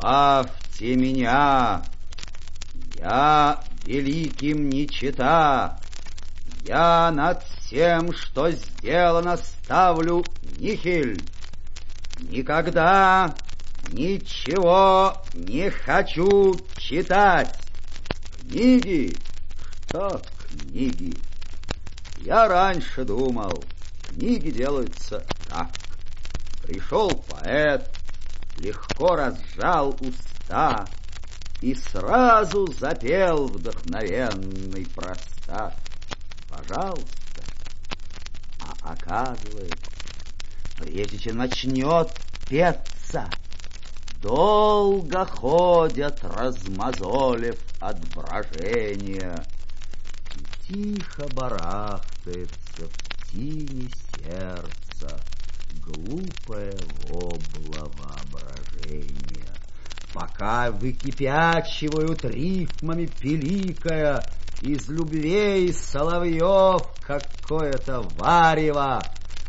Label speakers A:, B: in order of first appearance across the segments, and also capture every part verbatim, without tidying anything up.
A: Славьте меня, я великим не чета, я над всем, что сделано, ставлю нихель. Никогда ничего не хочу читать. Книги? Что книги? Я раньше думал, книги делаются так. Пришел поэт, легко разжал уста и сразу запел вдохновенный простак. Пожалуйста. А оказывается, прежде чем начнет петься, долго ходят, размозолив от брожения, и тихо барахтается в тине сердца глупое вобло воображения, пока выкипячивают рифмами пиликая из любвей соловьев какое-то варево.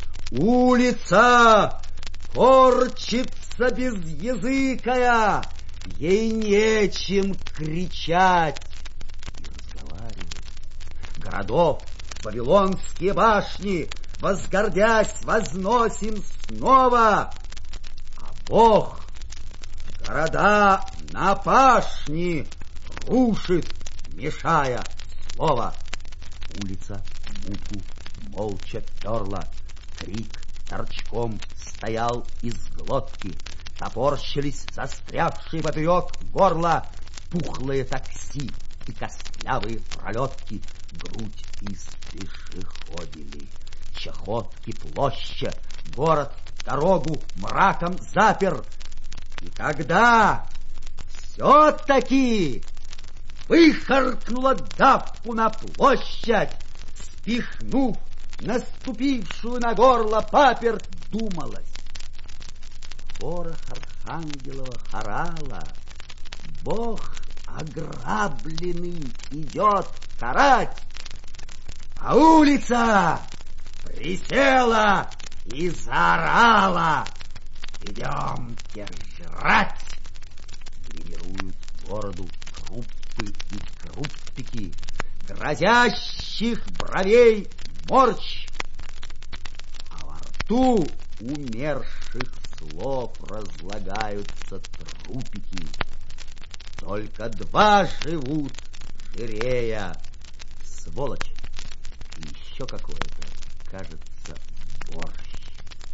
A: Улица корчится безязыкая, ей нечем кричать и разговаривать. Городов вавилонские башни, возгордясь, возносим снова, а Бог города на пашни рушит, мешая слово. Улица муку молча перла, крик торчком стоял из глотки, топорщились застрявшие поперек горла пухлые такси и костлявые пролетки, грудь из пешеходили. Чахотки площадь, город дорогу мраком запер. И когда все-таки выхаркнула давку на площадь, спихнув наступившую на горло паперть, думалось: ворох архангелова хорала, Бог ограбленный идет карать, а улица присела и заорала: идемте жрать! Гримируют бороду круппы и круппики, грозящих бровей морщ, а во рту умерших слов разлагаются трупики. Только два живут, жирея, сволочь и еще какое-то, кажется, борщ.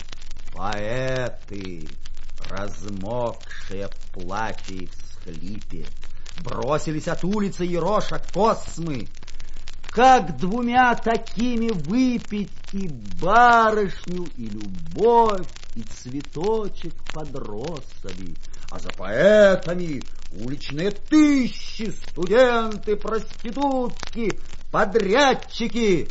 A: Поэты, размокшие в плаче и всхлипе, бросились от улицы ероша космы. Как двумя такими выпить и барышню, и любовь, и цветочек под росами? А за поэтами уличные тысячи, студенты, проститутки, подрядчики.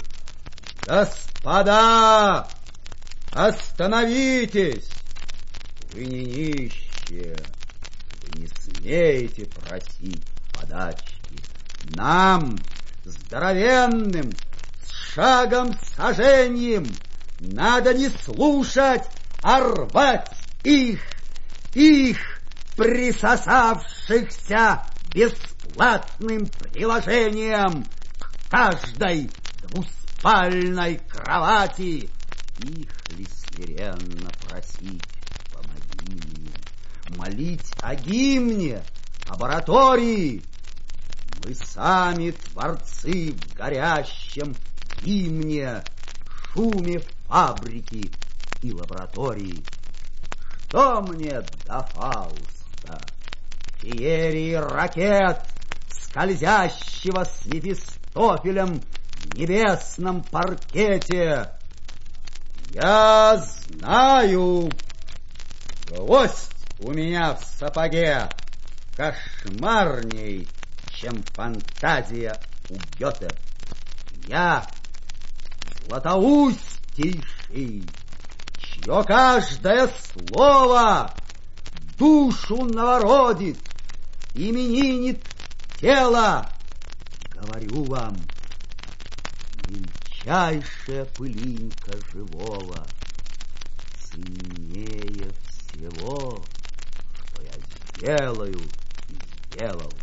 A: Господа, остановитесь! Вы не нищие, вы не смеете просить подачки. Нам, здоровенным, с шагом сожжением, надо не слушать, а рвать их, их, присосавшихся бесплатным приложением к каждой двуспальной кровати. Их ли смиренно просить: помоги мне, молить о гимне, об оратории? Мы сами творцы в горящем гимне, шуме фабрики и лаборатории. Что мне до Фауста, феерии ракет, скользящего с Мефистофелем в небесном паркете? Я знаю, гвоздь у меня в сапоге кошмарней, чем фантазия у Гёте. Я златоустейший, чье каждое слово душу новородит, именинит тело. Говорю вам, мельчайшая пылинка живого ценнее всего, что я сделаю и сделал.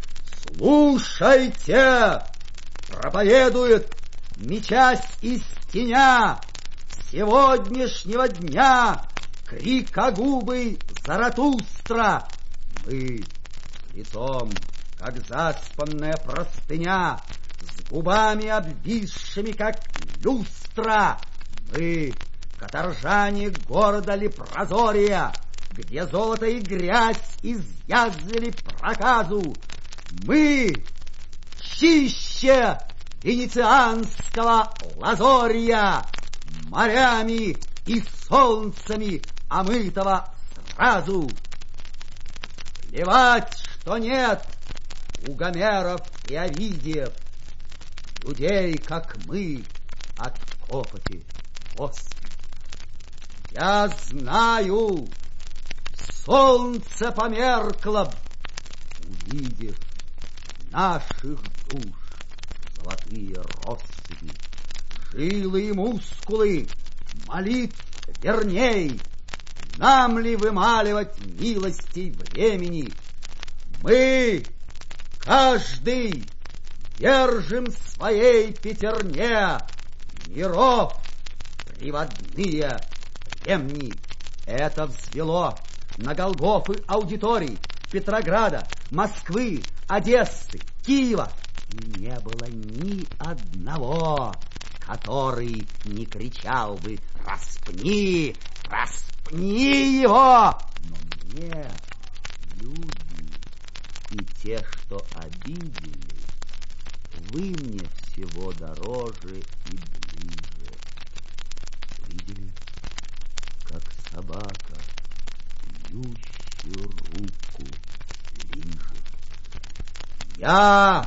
A: Слушайте, проповедует, мечась из теня сегодняшнего дня, крикогубый Заратустра. Мы лицом, как заспанная простыня, с губами обвисшими, как люстра. Мы каторжане города Лепрозория, где золото и грязь изъязвили проказу. Мы чище венецианского Лазория, морями и солнцами омытого сразу. Плевать, что нет у Гомеров и Овидиев людей, как мы, от копоти после. Я знаю, солнце померкло, увидев наших душ золотые россыпи, жилы и мускулы, молитв верней. Нам ли вымаливать милостей времени? Мы, каждый, держим в своей пятерне миров приводные ремни. Это взвело на Голгофы аудиторий Петрограда, Москвы, Одессы, Киева. И не было ни одного, который не кричал бы: «Распни! Распни его!» Но мне люди и те, что обидели, вы мне всего дороже и ближе. Видели, как собака ющую руку лижет? Я,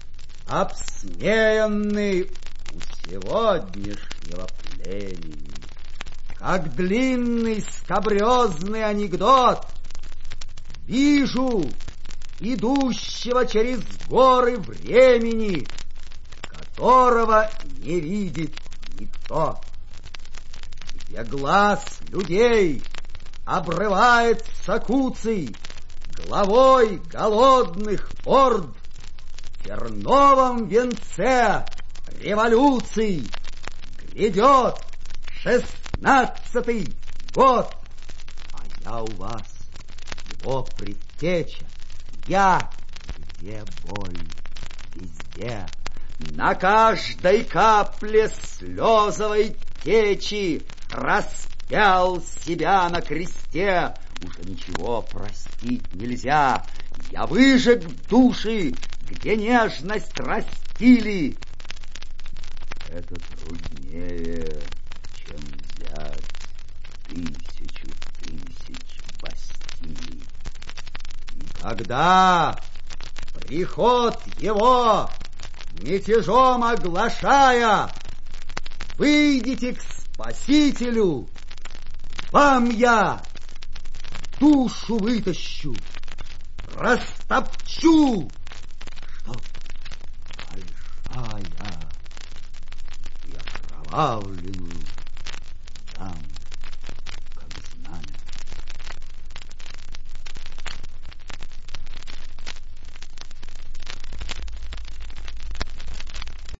A: обсмеянный у сегодняшнего племени, как длинный скабрезный анекдот, вижу идущего через горы времени, которого не видит никто, где глаз людей обрывается куцей главой голодных орд в терновом венце революций. Грядет шестнадцатый год, а я у вас его предтеча. Я, где боль, везде, на каждой капле слезовой течи распял себя на кресте. Уже ничего простить нельзя. Я выжег души, где нежность растили. Это труднее, чем взять тысячу тысяч Бастилий. И когда приход его мятежом оглашая, выйдите к Спасителю, вам я душу вытащу, растопчу, чтоб большая и окровавленную дам